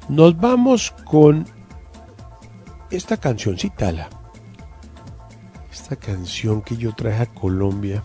Nos vamos con esta cancioncita, esta canción que yo traje a Colombia.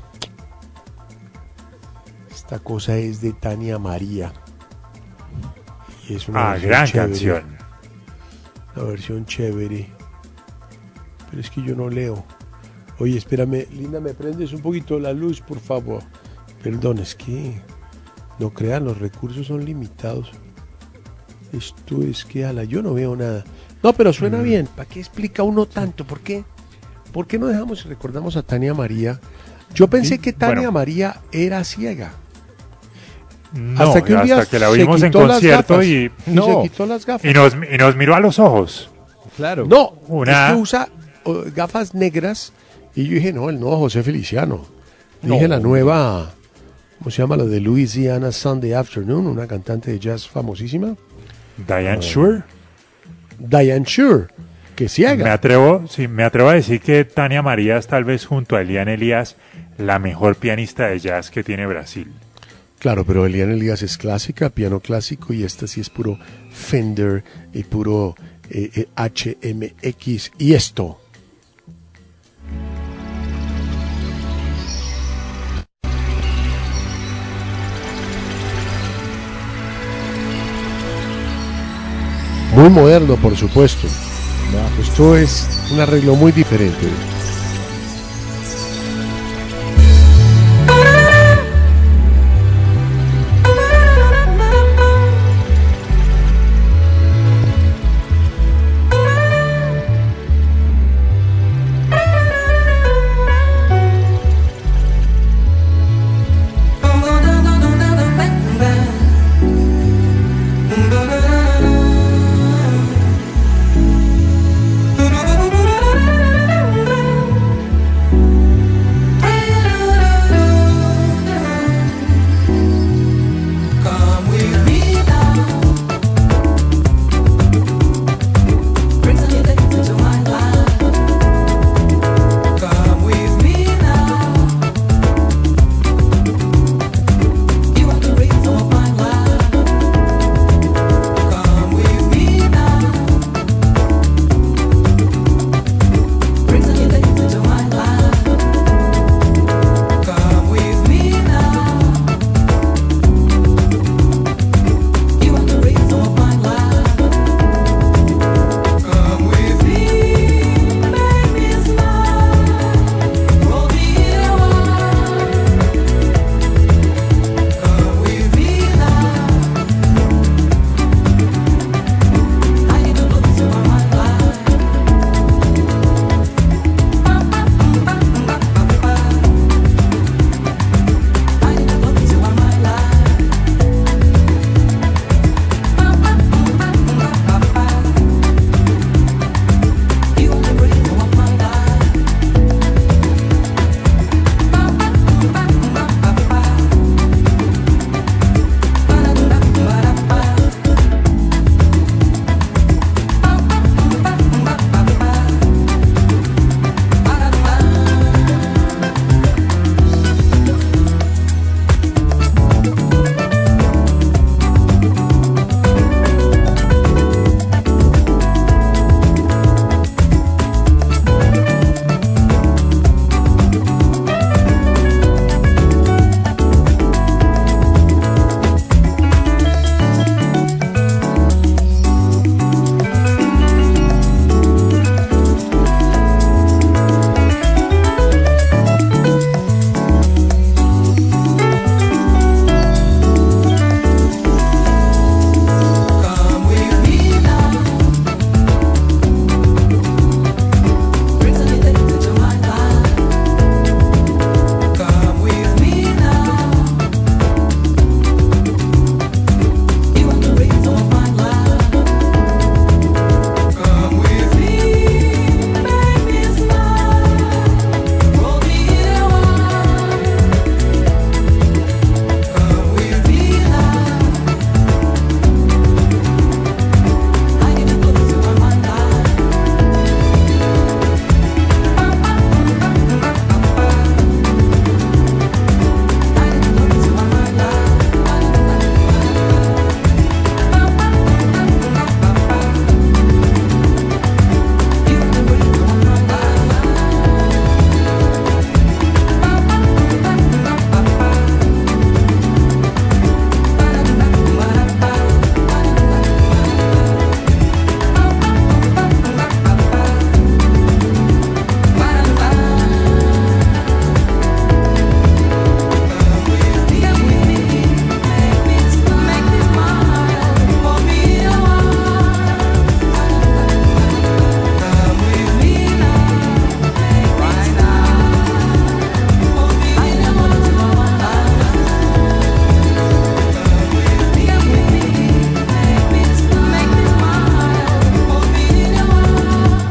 Esta cosa es de Tania María. Y es una gran chévere, canción. una versión chévere. Pero es que yo no leo. Oye, espérame, Linda, ¿me prendes un poquito la luz, por favor? Perdón, es que no crean, los recursos son limitados. Esto es que, yo no veo nada. No, pero suena bien. ¿Para qué explica uno tanto? ¿Por qué? ¿Por qué no dejamos y recordamos a Tania María? Yo pensé que Tania María era ciega. No, hasta que la vimos en concierto y se quitó las gafas. Y nos miró a los ojos. Claro. No, es que usa gafas negras. Y yo dije, no, el nuevo José Feliciano. Dije la nueva, ¿cómo se llama? La de Louisiana Sunday Afternoon, una cantante de jazz famosísima. Diane Shure. Diane Shure, que ciega. Me atrevo a decir que Tania María es tal vez junto a Eliane Elias la mejor pianista de jazz que tiene Brasil. Claro, pero Eliane Elias es clásica, piano clásico, y esta sí es puro Fender y puro HMX. Y esto. Muy moderno, por supuesto. Esto es un arreglo muy diferente.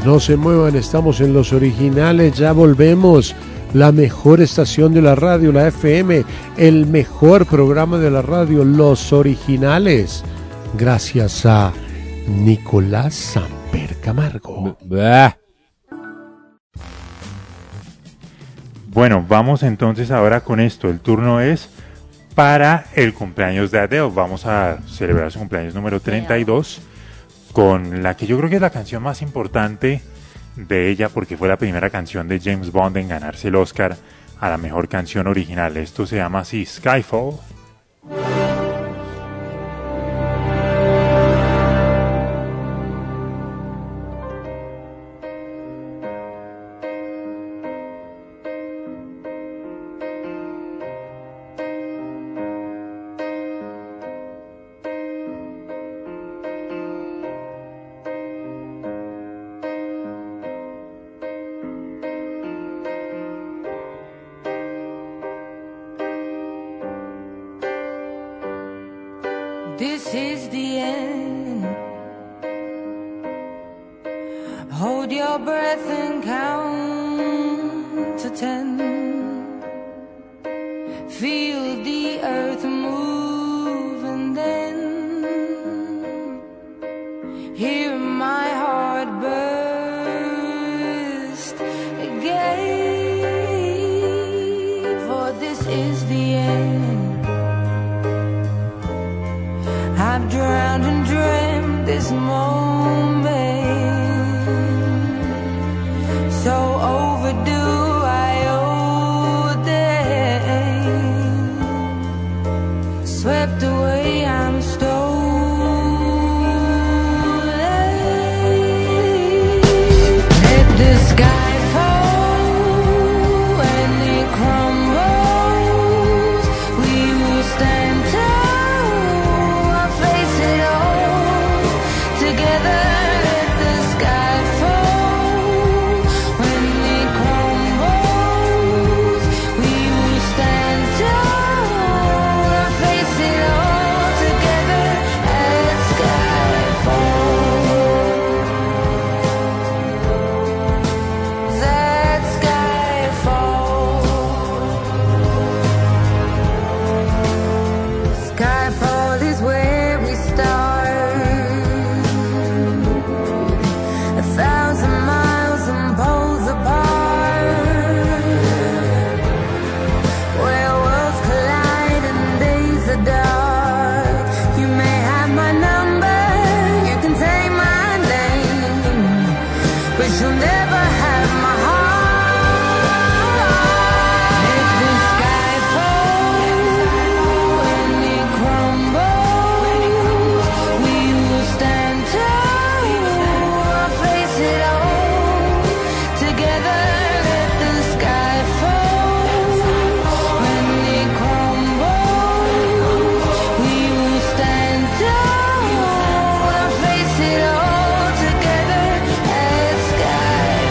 No se muevan, estamos en Los Originales, ya volvemos. La mejor estación de la radio, la FM, el mejor programa de la radio, Los Originales. Gracias a Nicolás Samper Camargo. Bueno, vamos entonces ahora con esto. El turno es para el cumpleaños de Adele. Vamos a celebrar su cumpleaños número 32 con la que yo creo que es la canción más importante de ella, porque fue la primera canción de James Bond en ganarse el Oscar a la mejor canción original. Esto se llama así, Skyfall. This is the end. Hold your breath and count to 10. Feel the earth move and then hear my heart burst again. For this is the end. I've drowned and dreamt this moment, so overdue I owe them. Swept away, I'm stolen. Let the sky fall when it crumbles. We will stand tall. Sky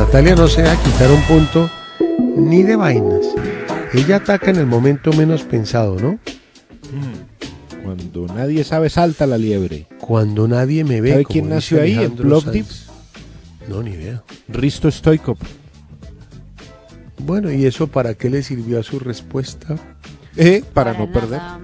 Natalia no se va a quitar un punto ni de vainas. Ella ataca en el momento menos pensado, ¿no? Cuando nadie sabe, salta la liebre. Cuando nadie me ve. ¿Sabe como quién dice nació ahí, en Alejandro Plovdiv? Sanz. No, ni idea. Risto Stoikov. Bueno, ¿y eso para qué le sirvió a su respuesta? Para no perder. nada.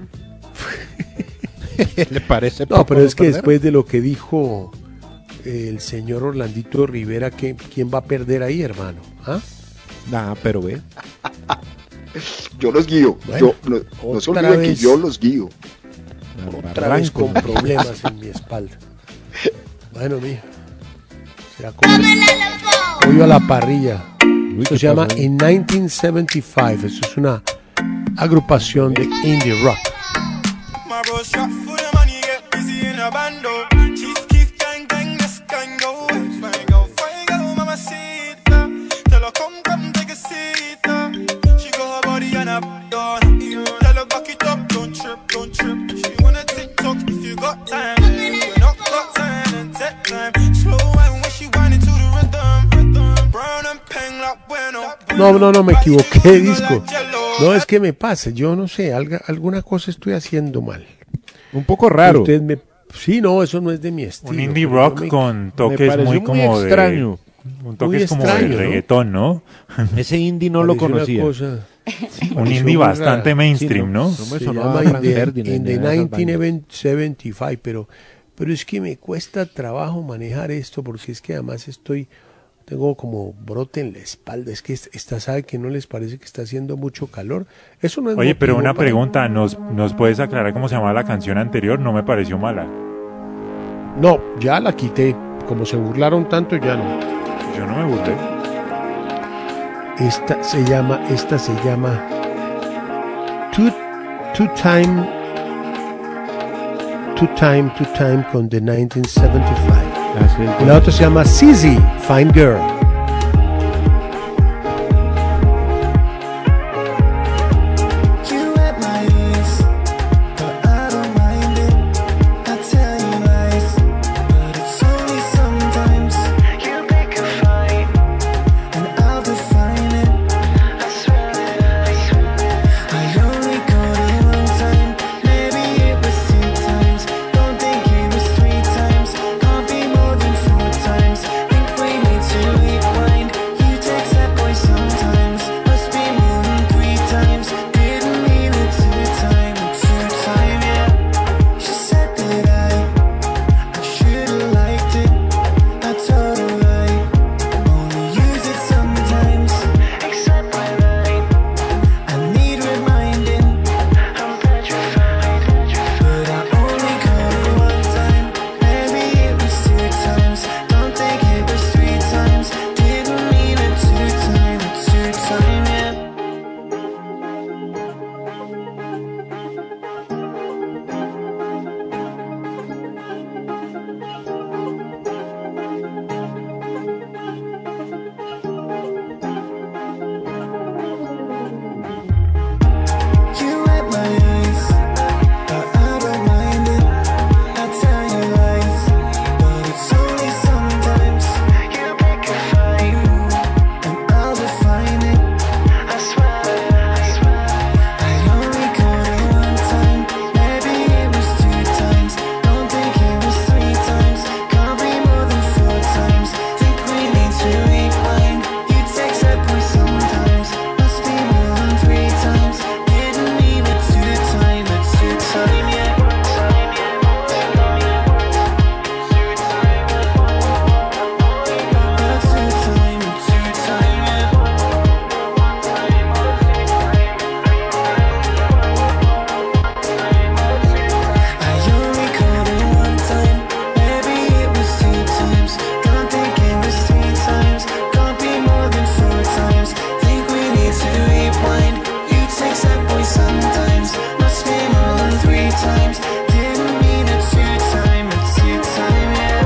¿Le parece? No, poco pero es que perder? después de lo que dijo el señor Orlandito Rivera, ¿quién va a perder ahí, hermano? ¿Ah? Nah, pero ve. Yo los guío. Bueno, No se otra olviden que vez. yo los guío. Otra vez con problemas en mi espalda. Bueno, mija. Será como pollo a la parrilla. Uy, Esto ¿qué se llama pasó? In 1975. Esto es una agrupación de indie rock. My bro shot for the money, get busy in a bando. Chief keep gang gang, this gang go. Fine go, mamacita. Tell her come take a seat. She got her body on a door. Tell her back it up, don't trip. She wanna TikTok if you got time. We not got time, then take time. Slow and when she whining to the rhythm. Brown and peng like bueno. No, me equivoqué de disco. No, es que me pasa, yo no sé, alguna cosa estoy haciendo mal. Un poco raro. Sí, no, eso no es de mi estilo. Un indie pero rock yo me- con Me toques pareció muy como extraño. de... Un toque Muy es como de extraño, ¿no? reggaetón, ¿no? Ese indie no lo pareció una conocía. cosa- Un pareció indie muy bastante rara. mainstream, Sí, ¿no? no me Se sonaba llama Franz Ferdinand, In the ni nada de esas vainas. 1975, pero es que me cuesta trabajo manejar esto porque es que además tengo como brote en la espalda. Es que esta sabe que no les parece que está haciendo mucho calor. Eso no es Oye, pero motivo una para- pregunta, ¿nos puedes aclarar cómo se llamaba la canción anterior? No me pareció mala. No, ya la quité. Como se burlaron tanto, ya no. Yo no me burlé. Esta se llama Two Time con The 1975. Así es, Y la otra se llama CZ, Fine Girl. You at my ears, but I don't mind it. I tell you lies, but it's only sometimes. You pick a fight, and I'll define it. I swear that I only got it one time. Maybe it was 2 times. Don't think it was 3 times. Can't be more than 4 times. Think we need to rewind. You text that boy sometimes. Must be more than 3 times. Didn't mean it 2 time, yeah. She said that I should've liked it. I told her I only use it sometimes. Except when I need reminding. I'm petrified, but I only got it one time. Maybe it was 2 times. Don't think it was 3 times. Didn't mean it 2 time, yeah. You at my eyes, but I don't mind it. I tell you lies, but it's only sometimes. You pick a fight, and I'll define it. I swear, I only got it one time. Maybe it was 2 times. Don't think it was 3 times. Can't be more than 4 times. Think we need to rewind. You text that boy sometimes. Must be more than 3 times. Didn't mean it 2 time, it's 2 time, yeah. It's 2 time, it's 2 time, yeah. I only called it one time. Maybe it was 2 times. Don't think it was 3 times. Can't be more than 4 times. Think we need to rewind. You text that boy sometimes. Must be more than 3 times. Didn't mean it 2 time. It's 2 time, yeah.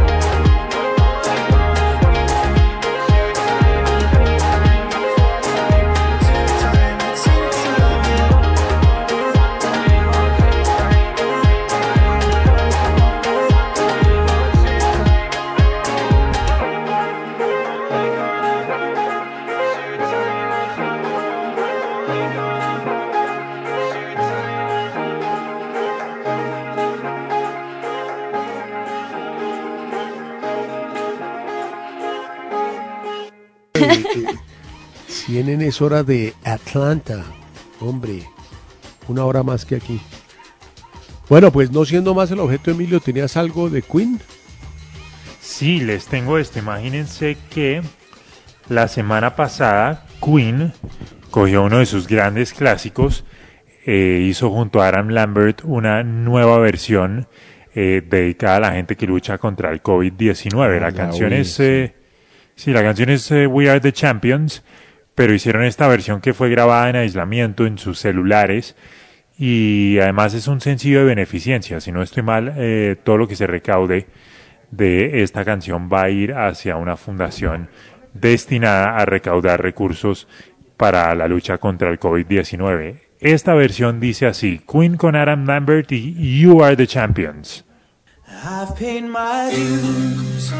CNN es hora de Atlanta. Hombre, una hora más que aquí. Bueno, pues no siendo más el objeto, Emilio, ¿tenías algo de Queen? Sí, les tengo esto. Imagínense que la semana pasada Queen cogió uno de sus grandes clásicos, hizo junto a Adam Lambert una nueva versión dedicada a la gente que lucha contra el COVID-19. La canción es We Are the Champions, pero hicieron esta versión que fue grabada en aislamiento en sus celulares y además es un sencillo de beneficencia. Si no estoy mal, todo lo que se recaude de esta canción va a ir hacia una fundación destinada a recaudar recursos para la lucha contra el COVID-19. Esta versión dice así: Queen con Adam Lambert y You Are the Champions. I've paid my dues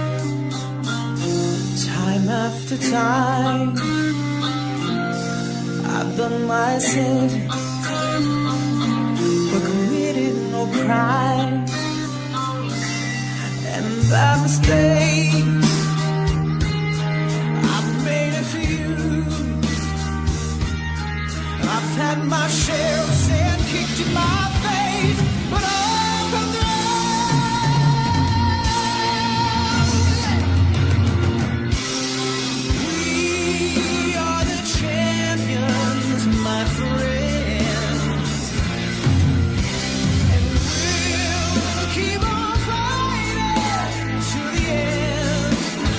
time after time. I've done my sins, but committed no crime. And by mistake, I've made a few. I've had my share of sin kicked in my face, but I've come through. We are the champions, my friends, and we'll keep on fighting to the end.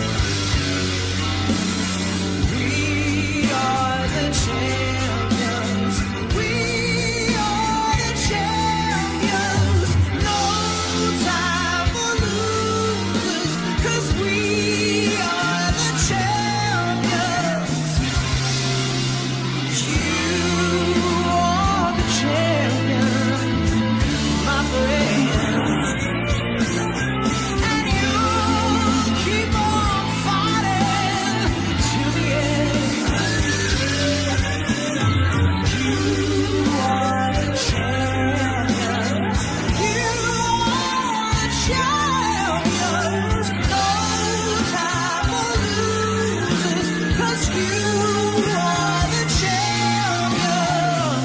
We are the champions. We are the champions. No time for losers, 'cause we are the champions. You are the champions, my friend. And you keep on fighting to the end. You are the champions. You are the champions. No time for losers, 'cause you are the champions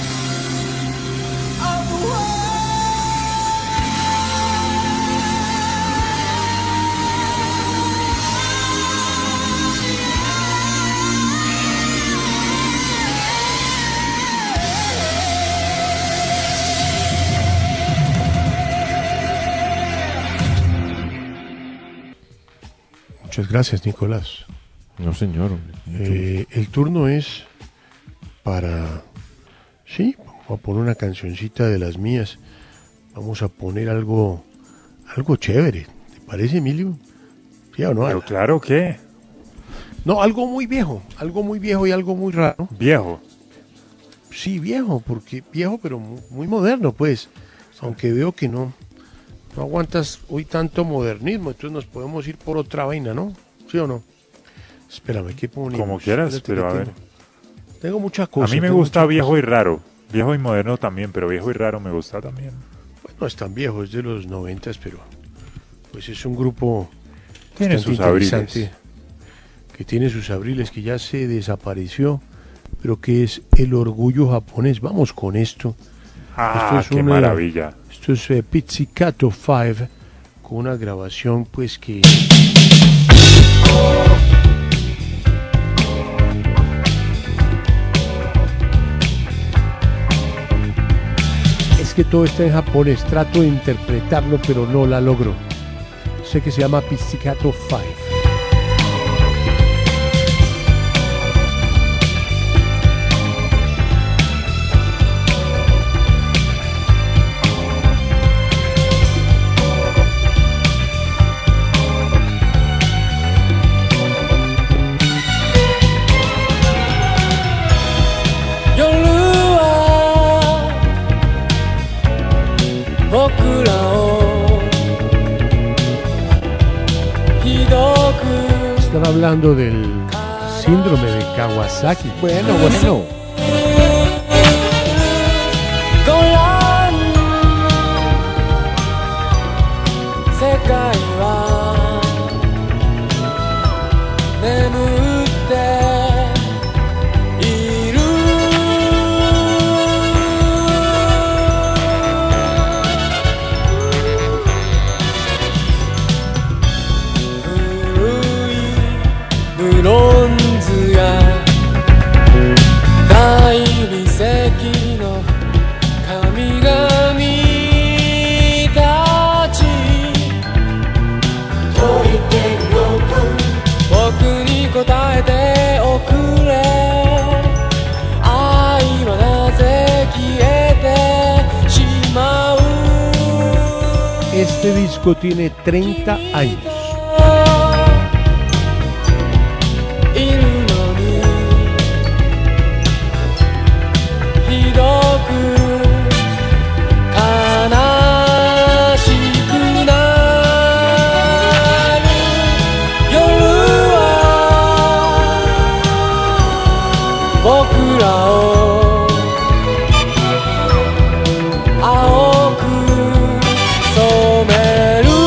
of the world. Muchas gracias, Nicolás. No, señor. El turno es para... Sí, vamos a poner una cancioncita de las mías. Vamos a poner algo chévere. ¿Te parece, Emilio? ¿Sí o no? Pero claro que No, algo muy viejo y algo muy raro. viejo. Sí, viejo, porque viejo, pero muy moderno, pues. Aunque veo que no aguantas hoy tanto modernismo, entonces nos podemos ir por otra vaina, ¿no? ¿Sí o no? Espérame, ¿qué ponemos? Como quieras, Espérate pero que a ver. Tengo muchas A cosas. mí me tengo gusta muchas viejo cosas. y raro. Viejo y moderno también, pero viejo y raro me gusta también. Bueno, no es tan viejo, es de los 90, pero pues es un grupo Tiene bastante sus abriles. interesante, que tiene sus abriles, que ya se desapareció, pero que es el orgullo japonés. Vamos con esto. Ah, Esto es qué una- maravilla. Esto es Pizzicato 5, con una grabación pues que... Es que todo está en japonés, trato de interpretarlo pero no la logro. Sé que se llama Pizzicato 5. Están hablando del síndrome de Kawasaki. Bueno, bueno. ご覧世界は眠って Este disco tiene 30 años. いるのにひどく悲しくなる夜は僕らを青く染める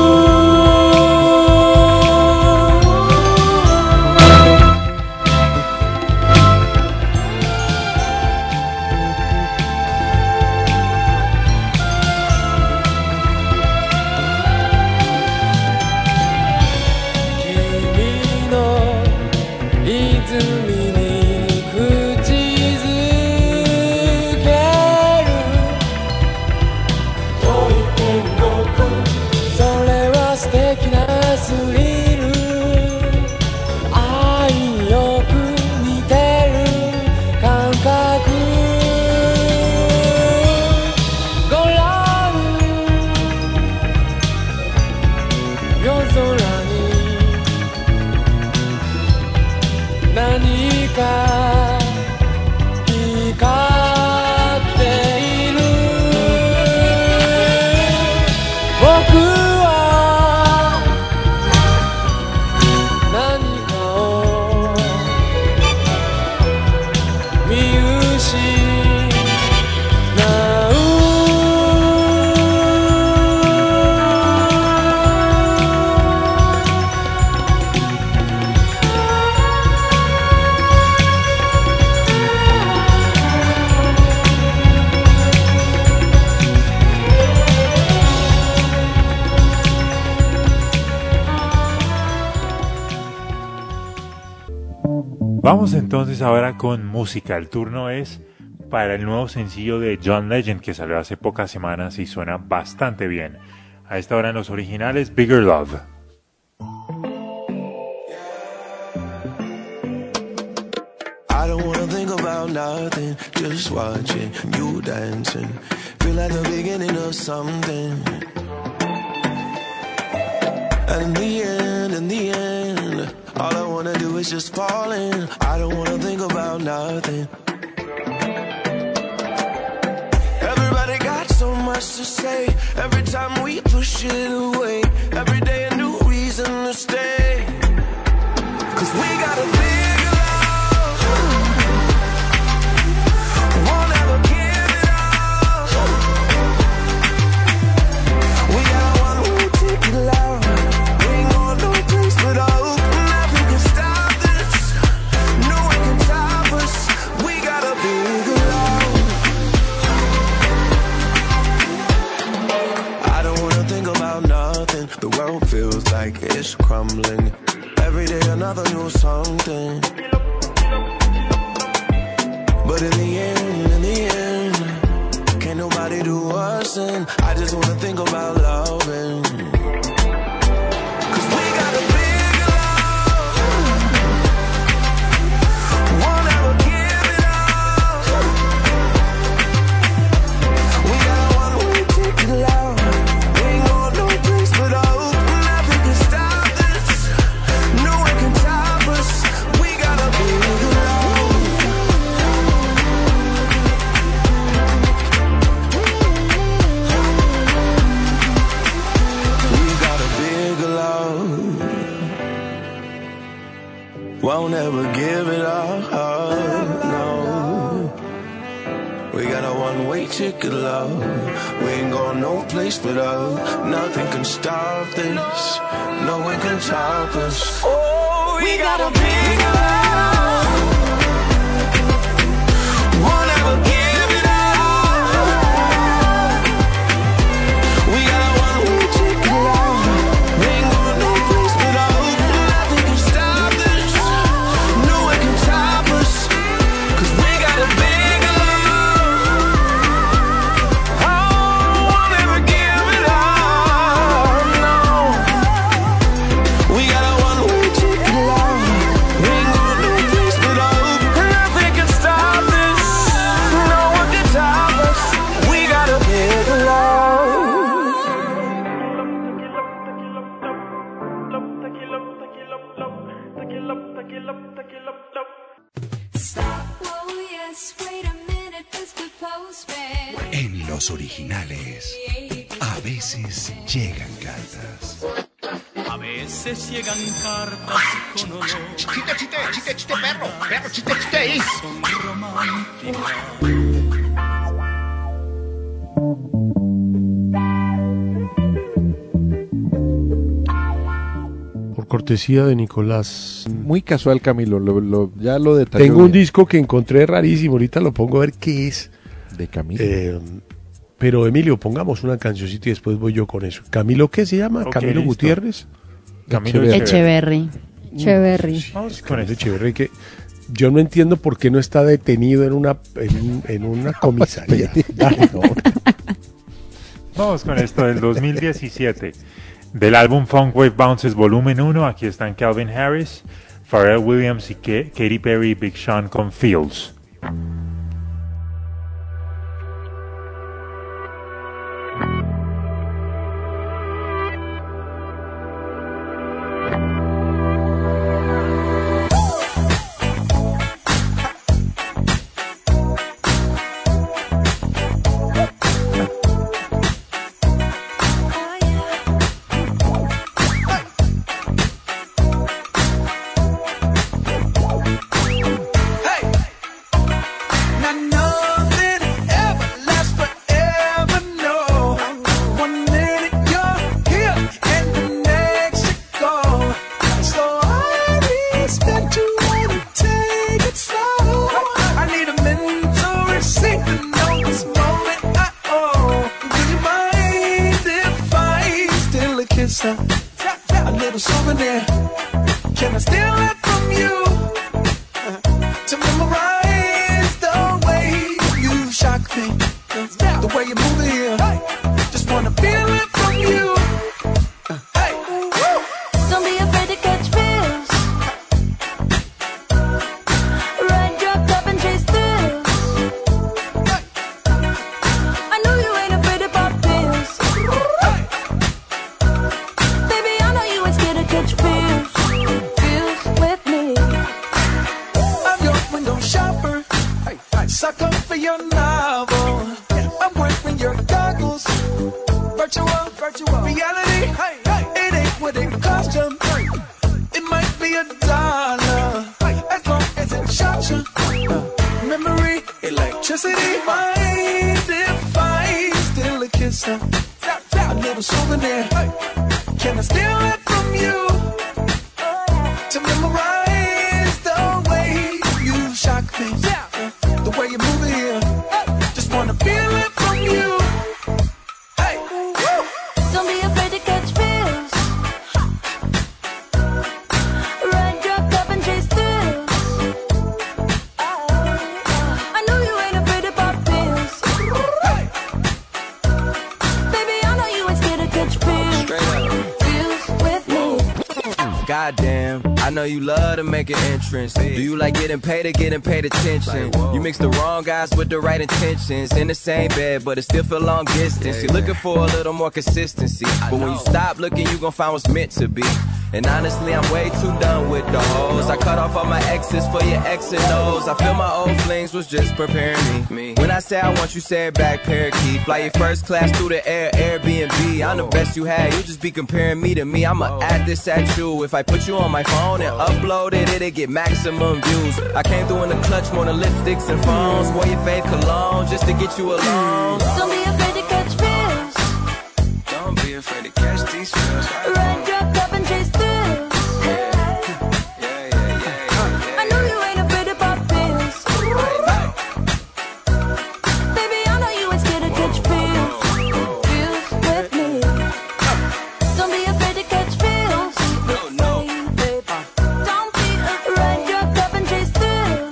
君の泉に口づけるそれは素敵なスリル愛によく似てる感覚ご覧夜空に何か光っている僕は何かを見失 Vamos entonces ahora con música. El turno es para el nuevo sencillo de John Legend que salió hace pocas semanas y suena bastante bien. A esta hora en los originales, Bigger Love. I don't wanna think about nothing, just watching you dancing. Feel like the beginning of something. And in the end, all I wanna do is just fall in. I don't wanna think about nothing. Everybody got so much to say. Every time we push it away. Every day a new reason to stay. 'Cause we got a big love. Won't ever give it up. We got one way ticket love. We ain't going no place but up. Nothing can stop this. No one can stop us. We got a big love. I don't wanna think about nothing. The world feels like it's crumbling. Every day another new something. But in the end, can't nobody do us in. I just wanna think about loving. 'Cause we got a big love. Won't ever give it up. We got a one-way ticket love. We ain't going no place but up. Nothing can stop this. No one can stop us. We got a big love. We got a big love. Won't ever give it up. No. We got a one-way ticket, love. We ain't going no place but up. Nothing can stop this. No one can stop us. Oh, we got a big love. Won't ever give it up. We got a one-way ticket, love. We ain't going no place but up. Nothing can stop this. No one can stop us. 'Cause we got a big love. Oh, won't ever give it up. No. We got a one-way ticket, love. We ain't going no place but temas originales. A veces llegan cartas. A veces llegan cartas con olor. Chiste, perro, chiste ahí. Son románticas. Por cortesía de Nicolás. Muy casual, Camilo. Ya lo detalló. Tengo un bien. disco que encontré rarísimo. Ahorita lo pongo a ver qué es. De Camilo. Pero Emilio, pongamos una cancioncita y después voy yo con eso. ¿Camilo qué se llama? Ok, ¿Camilo listo. Gutiérrez? Camilo Echeverry. Vamos con Camilo esto. Echeverry, que yo no entiendo por qué no está detenido en una comisaría. Dale, no. Vamos con esto del 2017. Del álbum Funk Wave Bounces Volumen 1, aquí están Calvin Harris, Pharrell Williams y Katy Perry y Big Sean con Feels. Now nothing ever lasts forever, no. 1 minute you're here and the next you go. So I respect you wanna take it slow. I need a mental receipt to know this moment I owe. Would you mind if I steal a kiss? A little souvenir. Can I steal it from you? To memorize the way you shock me, the way you move it here. Just wanna feel it from you. Hey, woo. Don't be afraid to catch feels. Ride your cup and chase thrills. I know you ain't afraid to pop pills. Baby, I know you ain't scared to catch feels. Feels with me. I'm your window shopper. Sucker for your novel. I'm wearing your goggles. Virtual reality. It ain't what it cost you. It might be $1 as long as it shocks you. Memory, electricity. Mind if I steal a kiss? A little souvenir. Can I steal it from you? To memorize the way you shock me, the way you move it here. Just wanna feel it from you. Hey, woo. Don't be afraid to catch feels. Ride your cup and chase thrills. I know you ain't afraid to pop pills. Baby, I know you ain't scared to catch feels. Feels with me. Goddamn, I know you love to make an entrance. Do you like getting paid or getting paid attention? You mix the wrong guys with the right intentions. In the same bed, but it still feel long distance. You're looking for a little more consistency. But when you stop looking, you gon' find what's meant to be. And honestly, I'm way too done with the hoes. I cut off all my exes for your X and O's. I feel my old flings was just preparing me. When I say I want you, say it back, parakeet. Fly your first class through the air, Airbnb. I'm the best you had, you just be comparing me to me. I'ma add this at you. If I put you on my phone and upload it, it'll get maximum views. I came through in the clutch, more than lipsticks and phones. Wore your fave cologne just to get you alone. Don't be afraid to catch feels. Don't be afraid to catch these feels. Ride your cup and chase thrills. I know you ain't afraid to pop pills. Baby, I know you ain't scared to catch feels. Feels with me. Don't be afraid to catch feels. No. Don't be ride your cup and chase thrills.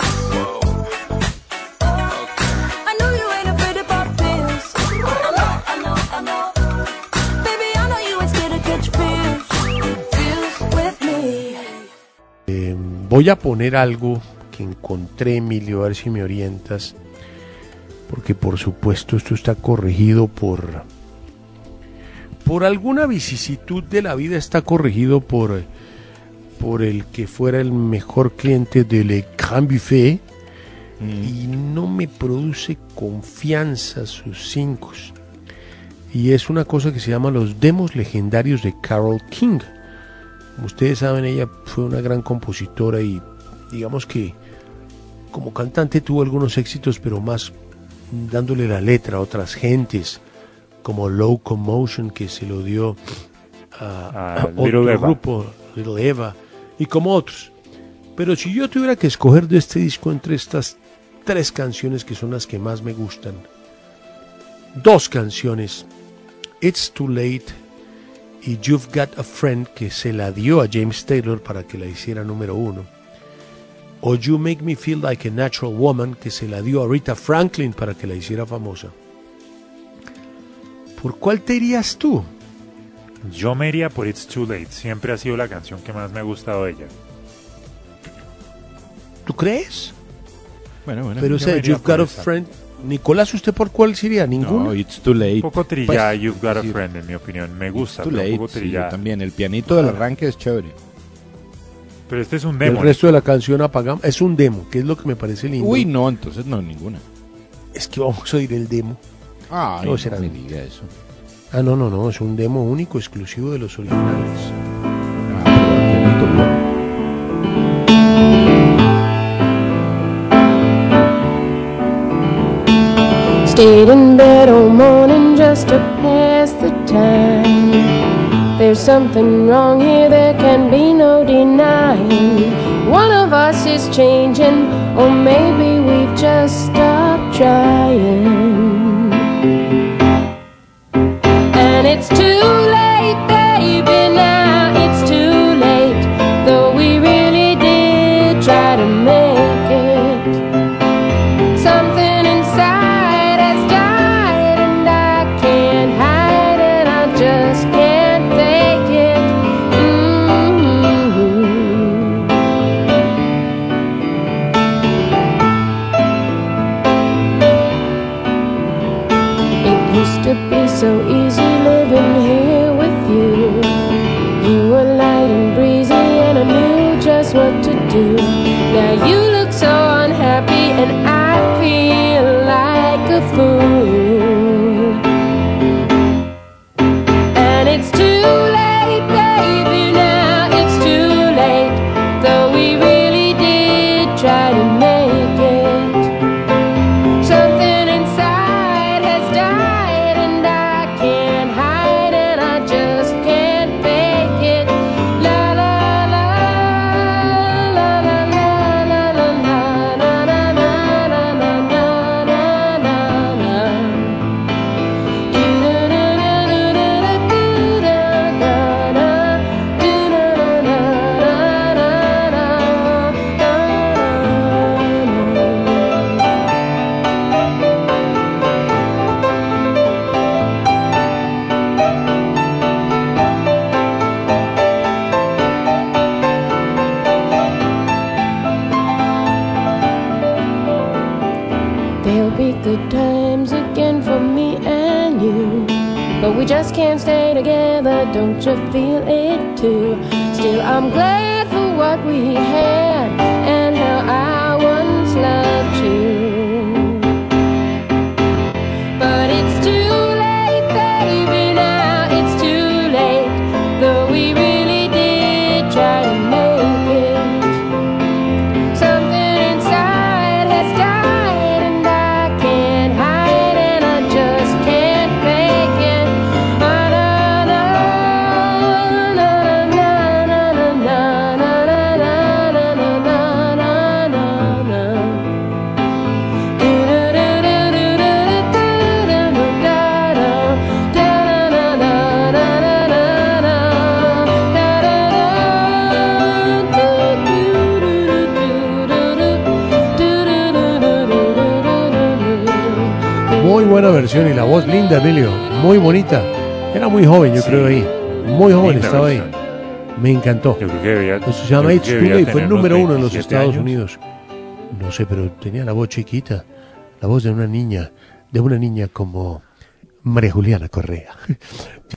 I know you ain't afraid to pop pills. I know. Baby, I know you ain't scared to catch feels. Feels with me. Voy a poner algo que encontré, Emilio, a ver si me orientas, porque por supuesto esto está corregido por alguna vicisitud de la vida, está corregido por el que fuera el mejor cliente de Le Grand Buffet, y no me produce confianza sus 5. Y es una cosa que se llama los demos legendarios de Carole King. Como ustedes saben, ella fue una gran compositora y digamos que como cantante tuvo algunos éxitos, pero más dándole la letra a otras gentes, como Locomotion, que se lo dio a Little otro Eva. grupo, Little Eva, y como otros. Pero si yo tuviera que escoger de este disco entre estas 3 canciones que son las que más me gustan, 2 canciones, It's Too Late y You've Got a Friend, que se la dio a James Taylor para que la hiciera número 1, o You Make Me Feel Like a Natural Woman, que se la dio a Rita Franklin para que la hiciera famosa. ¿Por cuál te irías tú? Yo me iría por It's Too Late. Siempre ha sido la canción que más me ha gustado de ella. ¿Tú crees? Bueno. Pero yo esa de me iría You've por Got a esa. Friend, Nicolás, ¿usted por cuál sería? ¿Ninguno? No, It's Too Late. Un poco trillada, Pues, You've Got a sí, Friend, en mi opinión. Me gusta, Too pero Late, un poco sí, yo trillada. también. El pianito del arranque es chévere. Pero este es un El demo. resto de la canción apagamos. Es un demo, que es lo que me parece lindo. Uy, no, entonces no, ninguna. Es que vamos a oír el demo. Ay, No, será me bien. diga eso. Ah, no, es un demo único, exclusivo de los originales. Pianito, ¿no? Stayed in bed all morning just to pass the time. There's something wrong here, there can be no denying. One of us is changing, or maybe we've just stopped trying. And it's too late, baby, now it's too late. Though we really did try to make it. Something inside has died and I can't hide it, I just can't fake it. It used to be so easy living here with you. You were light and breezy and I knew just what to do. Now you look so unhappy and I feel like a fool. And it's too late, baby, now it's too late. Though we really did try to make it. Something inside has died and I can't hide it, I just can't fake it. La la la la la la la la la la la la la la la. There'll be good times again for me and you, but we just can't stay together, don't you feel it too? Still, I'm glad for what we had and how I once loved you. But it's too late, baby, now it's too late. Though we really did try to make it. Something inside has died and I can't hide it, I just can't fake it. Na na na na na na na na na na na na na. Muy buena versión y la voz linda, Emilio. Muy bonita. Era muy joven, yo Sí. creo ahí. Muy joven Linda estaba ahí. versión. Me encantó. Yo creo que debía, Eso se llama yo It's creo Too que debía Late. Fue el tener número unos 1 en los 27 Estados años. Unidos. No sé, pero tenía la voz chiquita. La voz de una niña como María Juliana Correa.